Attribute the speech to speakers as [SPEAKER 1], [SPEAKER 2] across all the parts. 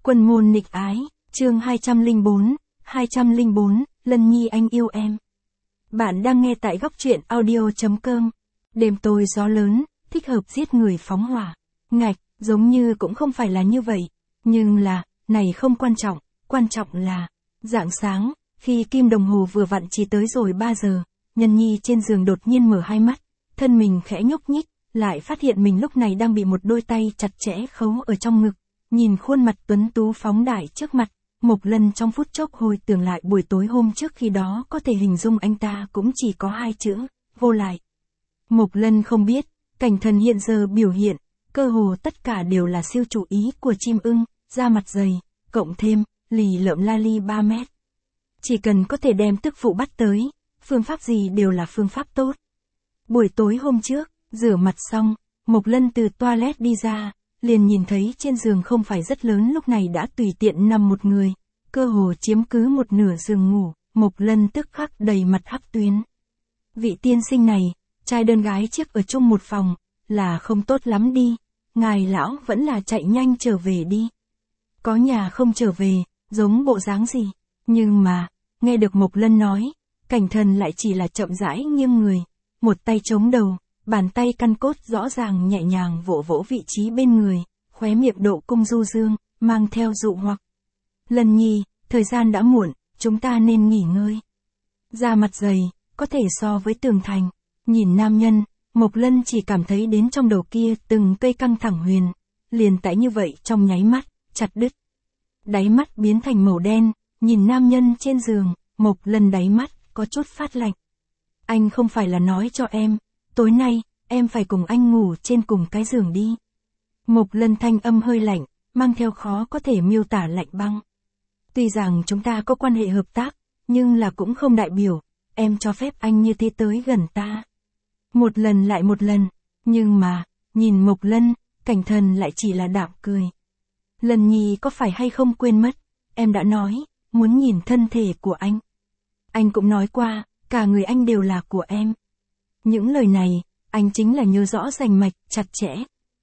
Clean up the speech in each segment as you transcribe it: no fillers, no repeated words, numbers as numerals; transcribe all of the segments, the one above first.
[SPEAKER 1] Quân môn nghịch ái, chương 204, Lân Nhi anh yêu em. Bạn đang nghe tại góc truyện audio.com. Đêm tối gió lớn, thích hợp giết người phóng hỏa. Ngạch, giống như cũng không phải là như vậy. Nhưng là, này không quan trọng là, rạng sáng, khi kim đồng hồ vừa vặn chỉ tới rồi 3 giờ, Nhân Nhi trên giường đột nhiên mở hai mắt, thân mình khẽ nhúc nhích, lại phát hiện mình lúc này đang bị một đôi tay chặt chẽ khấu ở trong ngực. Nhìn khuôn mặt tuấn tú phóng đại trước mặt, Mộc Lân trong phút chốc hồi tưởng lại buổi tối hôm trước khi đó có thể hình dung anh ta cũng chỉ có hai chữ, vô lại. Mộc Lân không biết, Cảnh Thần hiện giờ biểu hiện, cơ hồ tất cả đều là siêu chủ ý của chim ưng, da mặt dày, cộng thêm, lì lợm la li 3 mét. Chỉ cần có thể đem tức phụ bắt tới, phương pháp gì đều là phương pháp tốt. Buổi tối hôm trước, rửa mặt xong, Mộc Lân từ toilet đi ra, liền nhìn thấy trên giường không phải rất lớn lúc này đã tùy tiện nằm một người, cơ hồ chiếm cứ một nửa giường ngủ, Mộc Lân tức khắc đầy mặt hắc tuyến. Vị tiên sinh này, trai đơn gái chiếc ở chung một phòng, là không tốt lắm đi, ngài lão vẫn là chạy nhanh trở về đi. Có nhà không trở về, giống bộ dáng gì, nhưng mà, nghe được Mộc Lân nói, Cảnh Thần lại chỉ là chậm rãi nghiêng người, một tay chống đầu, bàn tay căn cốt rõ ràng nhẹ nhàng vỗ vỗ vị trí bên người, khóe miệng độ cung du dương, mang theo dụ hoặc. Lân Nhi, thời gian đã muộn, chúng ta nên nghỉ ngơi. Da mặt dày, có thể so với tường thành, nhìn nam nhân, Mộc Lân chỉ cảm thấy đến trong đầu kia từng cây căng thẳng huyền, liền tại như vậy trong nháy mắt, chặt đứt. Đáy mắt biến thành màu đen, nhìn nam nhân trên giường, Mộc Lân đáy mắt, có chút phát lạnh. Anh không phải là nói cho em, tối nay, em phải cùng anh ngủ trên cùng cái giường đi. Mộc Lân thanh âm hơi lạnh, mang theo khó có thể miêu tả lạnh băng. Tuy rằng chúng ta có quan hệ hợp tác, nhưng là cũng không đại biểu, em cho phép anh như thế tới gần ta. Một lần lại một lần, nhưng mà, nhìn Mộc Lân, Cảnh Thần lại chỉ là đạm cười. Lân Nhi có phải hay không quên mất, em đã nói, muốn nhìn thân thể của anh. Anh cũng nói qua, cả người anh đều là của em. Những lời này, anh chính là nhớ rõ rành mạch, chặt chẽ.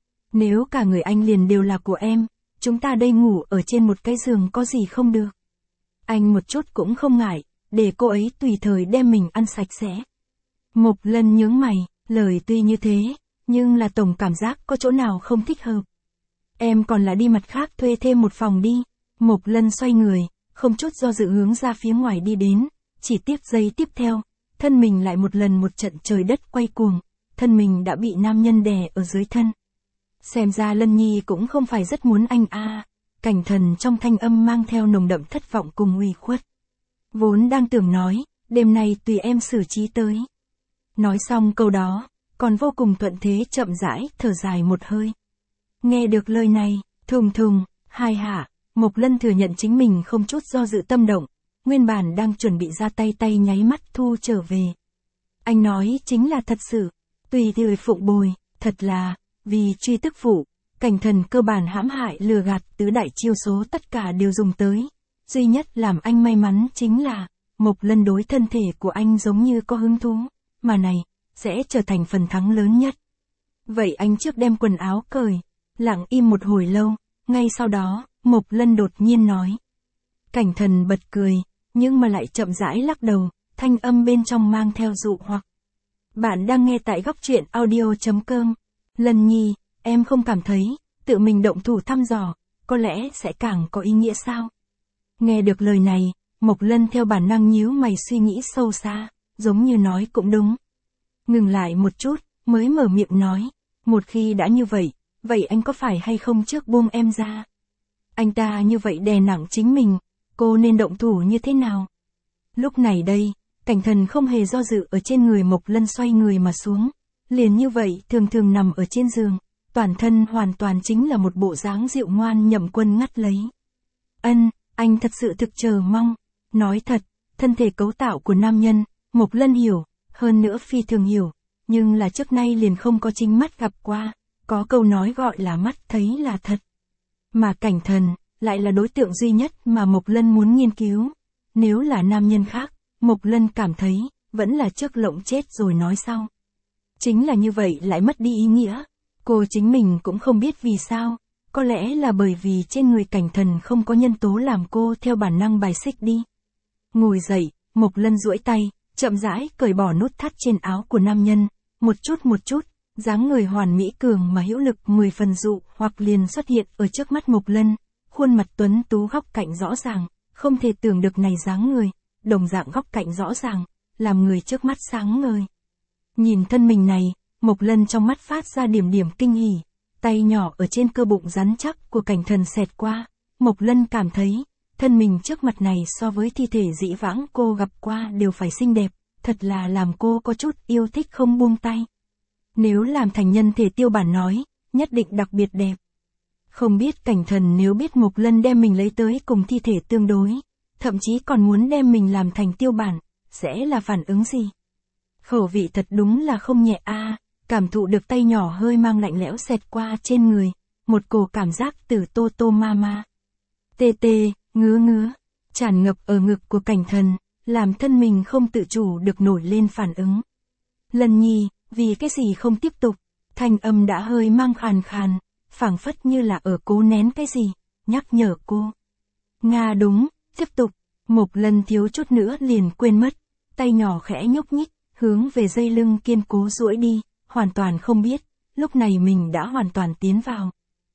[SPEAKER 1] Nếu cả người anh liền đều là của em, chúng ta đây ngủ ở trên một cái giường có gì không được. Anh một chút cũng không ngại, để cô ấy tùy thời đem mình ăn sạch sẽ. Mộc Lân nhướng mày, lời tuy như thế, nhưng là tổng cảm giác có chỗ nào không thích hợp. Em còn là đi mặt khác thuê thêm một phòng đi. Mộc Lân xoay người, không chút do dự hướng ra phía ngoài đi đến, chỉ tiếc giây tiếp theo, thân mình lại một lần một trận trời đất quay cuồng, thân mình đã bị nam nhân đè ở dưới thân. Xem ra Lân Nhi cũng không phải rất muốn anh a. Cảnh Thần trong thanh âm mang theo nồng đậm thất vọng cùng ủy khuất. Vốn đang tưởng nói, đêm nay tùy em xử trí tới. Nói xong câu đó, còn vô cùng thuận thế chậm rãi thở dài một hơi. Nghe được lời này, thùng, hai hạ, Mộc Lân thừa nhận chính mình không chút do dự tâm động, nguyên bản đang chuẩn bị ra tay nháy mắt thu trở về. Anh nói chính là thật sự, tùy thời phụng bồi, thật là, vì truy tức phụ, Cảnh Thần cơ bản hãm hại lừa gạt tứ đại chiêu số tất cả đều dùng tới. Duy nhất làm anh may mắn chính là, Mộc Lân đối thân thể của anh giống như có hứng thú, mà này, sẽ trở thành phần thắng lớn nhất. Vậy anh trước đem quần áo cởi, lặng im một hồi lâu, ngay sau đó, Mộc Lân đột nhiên nói. Cảnh Thần bật cười, nhưng mà lại chậm rãi lắc đầu, thanh âm bên trong mang theo dụ hoặc. Bạn đang nghe tại góc truyện audio.com. Lân Nhi, em không cảm thấy, tự mình động thủ thăm dò, có lẽ sẽ càng có ý nghĩa sao? Nghe được lời này, Mộc Lân theo bản năng nhíu mày suy nghĩ sâu xa, giống như nói cũng đúng. Ngừng lại một chút, mới mở miệng nói, một khi đã như vậy anh có phải hay không trước buông em ra? Anh ta như vậy đè nặng chính mình, cô nên động thủ như thế nào? Lúc này đây, Cảnh Thần không hề do dự ở trên người Mộc Lân xoay người mà xuống, liền như vậy thường nằm ở trên giường, toàn thân hoàn toàn chính là một bộ dáng dịu ngoan Nhậm Quân ngắt lấy. Anh thật sự thực chờ mong. Nói thật, thân thể cấu tạo của nam nhân, Mộc Lân hiểu, hơn nữa phi thường hiểu, nhưng là trước nay liền không có chính mắt gặp qua, có câu nói gọi là mắt thấy là thật. Mà Cảnh Thần, lại là đối tượng duy nhất mà Mộc Lân muốn nghiên cứu. Nếu là nam nhân khác, Mộc Lân cảm thấy, vẫn là trước lộng chết rồi nói sau. Chính là như vậy lại mất đi ý nghĩa. Cô chính mình cũng không biết vì sao, Có lẽ là bởi vì trên người Cảnh Thần không có nhân tố làm cô theo bản năng bài xích đi. Ngồi dậy, Mộc Lân duỗi tay, chậm rãi cởi bỏ nút thắt trên áo của nam nhân, một chút, dáng người hoàn mỹ cường mà hữu lực 10 phần dụ hoặc liền xuất hiện ở trước mắt Mộc Lân, khuôn mặt tuấn tú góc cạnh rõ ràng, không thể tưởng được này dáng người, đồng dạng góc cạnh rõ ràng, làm người trước mắt sáng ngời. Nhìn thân mình này, Mộc Lân trong mắt phát ra điểm điểm kinh hỉ, tay nhỏ ở trên cơ bụng rắn chắc của Cảnh Thần xẹt qua, Mộc Lân cảm thấy, thân mình trước mặt này so với thi thể dĩ vãng cô gặp qua đều phải xinh đẹp, thật là làm cô có chút yêu thích không buông tay. Nếu làm thành nhân thể tiêu bản nói, nhất định đặc biệt đẹp. Không biết Cảnh Thần nếu biết Mộc Lân đem mình lấy tới cùng thi thể tương đối, thậm chí còn muốn đem mình làm thành tiêu bản, sẽ là phản ứng gì? Khẩu vị thật đúng là không nhẹ a. Cảm thụ được tay nhỏ hơi mang lạnh lẽo xẹt qua trên người, một cổ cảm giác từ tô tô ma ma. Tê tê, ngứa, tràn ngập ở ngực của Cảnh Thần, làm thân mình không tự chủ được nổi lên phản ứng. Lân Nhi, vì cái gì không tiếp tục, thanh âm đã hơi mang khàn khàn, phảng phất như là ở cố nén cái gì, nhắc nhở cô. Nga đúng, tiếp tục, Mộc Lân thiếu chút nữa liền quên mất, tay nhỏ khẽ nhúc nhích, hướng về dây lưng kiên cố duỗi đi, hoàn toàn không biết, lúc này mình đã hoàn toàn tiến vào.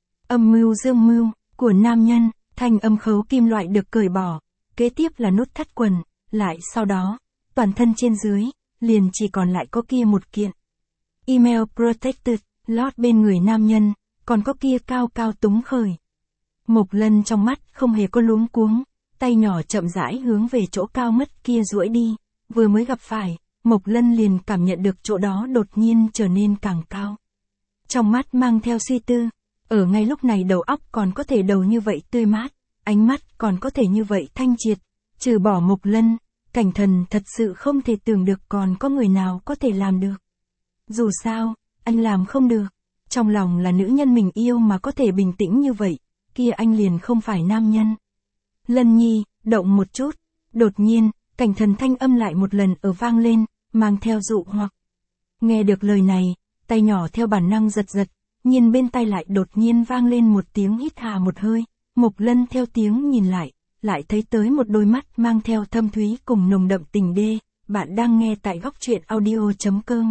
[SPEAKER 1] Âm mưu dương mưu, của nam nhân, thanh âm khấu kim loại được cởi bỏ, kế tiếp là nút thắt quần, lại sau đó, toàn thân trên dưới, liền chỉ còn lại có kia một kiện. Email protected, lót bên người nam nhân, còn có kia cao cao túng khởi. Mộc Lân trong mắt không hề có luống cuống, tay nhỏ chậm rãi hướng về chỗ cao mất kia duỗi đi, vừa mới gặp phải, Mộc Lân liền cảm nhận được chỗ đó đột nhiên trở nên càng cao. Trong mắt mang theo suy tư, ở ngay lúc này đầu óc còn có thể đầu như vậy tươi mát, ánh mắt còn có thể như vậy thanh triệt, trừ bỏ Mộc Lân, Cảnh Thần thật sự không thể tưởng được còn có người nào có thể làm được. Dù sao, anh làm không được, trong lòng là nữ nhân mình yêu mà có thể bình tĩnh như vậy, kia anh liền không phải nam nhân. Lân Nhi, động một chút, đột nhiên, Cảnh Thần thanh âm lại một lần ở vang lên, mang theo dụ hoặc. Nghe được lời này, tay nhỏ theo bản năng giật, nhìn bên tay lại đột nhiên vang lên một tiếng hít hà một hơi, Mộc Lân theo tiếng nhìn lại thấy tới một đôi mắt mang theo thâm thúy cùng nồng đậm tình đê, bạn đang nghe tại góc truyện audio.com.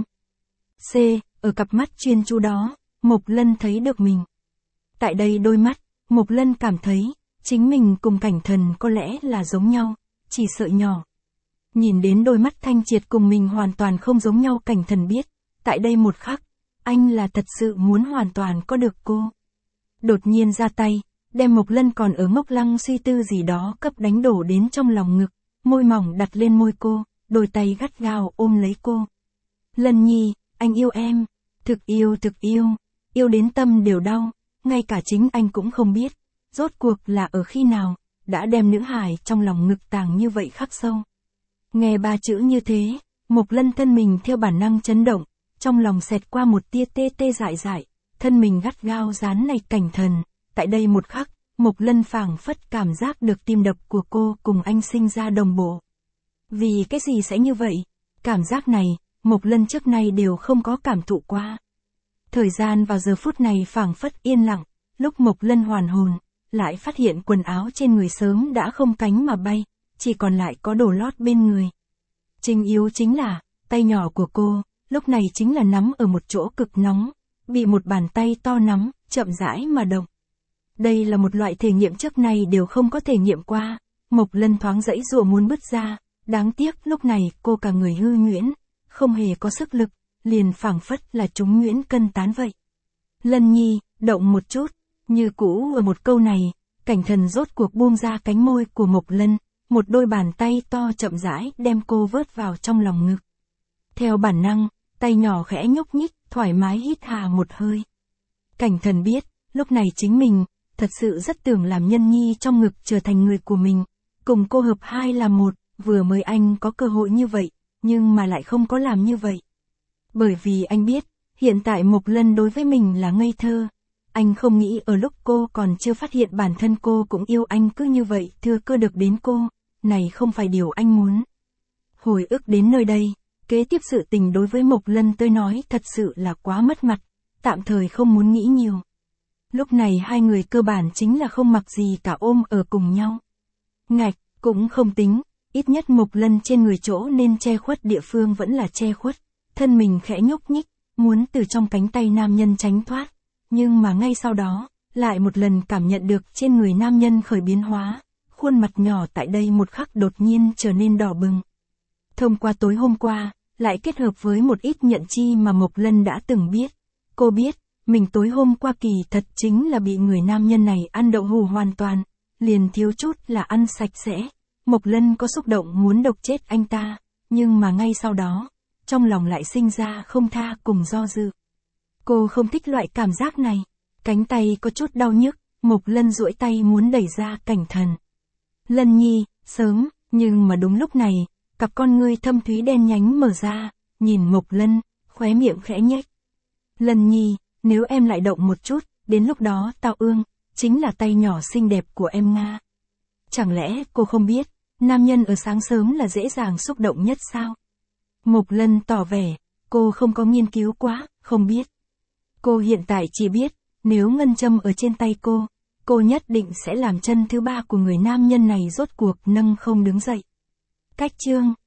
[SPEAKER 1] C, ở cặp mắt chuyên chú đó, Mộc Lân thấy được mình. Tại đây đôi mắt, Mộc Lân cảm thấy, chính mình cùng Cảnh Thần có lẽ là giống nhau, chỉ sợ nhỏ. Nhìn đến đôi mắt thanh triệt cùng mình hoàn toàn không giống nhau, Cảnh Thần biết, tại đây một khắc, anh là thật sự muốn hoàn toàn có được cô. Đột nhiên ra tay, đem Mộc Lân còn ở ngốc lăng suy tư gì đó cấp đánh đổ đến trong lòng ngực, môi mỏng đặt lên môi cô, đôi tay gắt gao ôm lấy cô. Lân Nhi, anh yêu em, thực yêu đến tâm đều đau, ngay cả chính anh cũng không biết, rốt cuộc là ở khi nào, đã đem nữ hài trong lòng ngực tàng như vậy khắc sâu. Nghe ba chữ như thế, Mộc Lân thân mình theo bản năng chấn động, trong lòng xẹt qua một tia tê dại, thân mình gắt gao dán này Cảnh Thần, tại đây một khắc, Mộc Lân phảng phất cảm giác được tim đập của cô cùng anh sinh ra đồng bộ. Vì cái gì sẽ như vậy? Cảm giác này, Mộc Lân trước nay đều không có cảm thụ qua. Thời gian vào giờ phút này phảng phất yên lặng, lúc Mộc Lân hoàn hồn, lại phát hiện quần áo trên người sớm đã không cánh mà bay, chỉ còn lại có đồ lót bên người. Chính yếu chính là, tay nhỏ của cô, lúc này chính là nắm ở một chỗ cực nóng, bị một bàn tay to nắm, chậm rãi mà động. Đây là một loại thể nghiệm trước nay đều không có thể nghiệm qua, Mộc Lân thoáng dãy dụa muốn bứt ra, đáng tiếc lúc này cô cả người hư nhuyễn, không hề có sức lực, liền phảng phất là chúng nhuyễn cân tán vậy. Lân Nhi, động một chút, như cũ ở một câu này, Cảnh Thần rốt cuộc buông ra cánh môi của Mộc Lân, một đôi bàn tay to chậm rãi đem cô vớt vào trong lòng ngực. Theo bản năng, tay nhỏ khẽ nhúc nhích, thoải mái hít hà một hơi. Cảnh Thần biết, lúc này chính mình, thật sự rất tưởng làm Nhân Nhi trong ngực trở thành người của mình, cùng cô hợp hai làm một, vừa mới anh có cơ hội như vậy, nhưng mà lại không có làm như vậy. Bởi vì anh biết, hiện tại Mộc Lân đối với mình là ngây thơ. Anh không nghĩ ở lúc cô còn chưa phát hiện bản thân cô cũng yêu anh cứ như vậy thừa cơ được đến cô, này không phải điều anh muốn. Hồi ức đến nơi đây, kế tiếp sự tình đối với Mộc Lân tới nói thật sự là quá mất mặt, tạm thời không muốn nghĩ nhiều. Lúc này hai người cơ bản chính là không mặc gì cả ôm ở cùng nhau. Ngạch, cũng không tính, ít nhất Mộc Lân trên người chỗ nên che khuất địa phương vẫn là che khuất, thân mình khẽ nhúc nhích, muốn từ trong cánh tay nam nhân tránh thoát, nhưng mà ngay sau đó, lại một lần cảm nhận được trên người nam nhân khởi biến hóa, khuôn mặt nhỏ tại đây một khắc đột nhiên trở nên đỏ bừng. Thông qua tối hôm qua, lại kết hợp với một ít nhận chi mà Mộc Lân đã từng biết, cô biết, mình tối hôm qua kỳ thật chính là bị người nam nhân này ăn đậu hù hoàn toàn, liền thiếu chút là ăn sạch sẽ. Mộc Lân có xúc động muốn độc chết anh ta, nhưng mà ngay sau đó, trong lòng lại sinh ra không tha cùng do dự. Cô không thích loại cảm giác này, cánh tay có chút đau nhức, Mộc Lân duỗi tay muốn đẩy ra Cảnh Thần. Lân Nhi, sớm, nhưng mà đúng lúc này, cặp con ngươi thâm thúy đen nhánh mở ra, nhìn Mộc Lân, khóe miệng khẽ nhếch. Lân Nhi, nếu em lại động một chút, đến lúc đó tao ương, chính là tay nhỏ xinh đẹp của em Nga. Chẳng lẽ cô không biết, nam nhân ở sáng sớm là dễ dàng xúc động nhất sao? Mộc Lân tỏ vẻ, cô không có nghiên cứu quá, không biết. Cô hiện tại chỉ biết, nếu ngân châm ở trên tay cô nhất định sẽ làm chân thứ ba của người nam nhân này rốt cuộc nâng không đứng dậy. Cách chương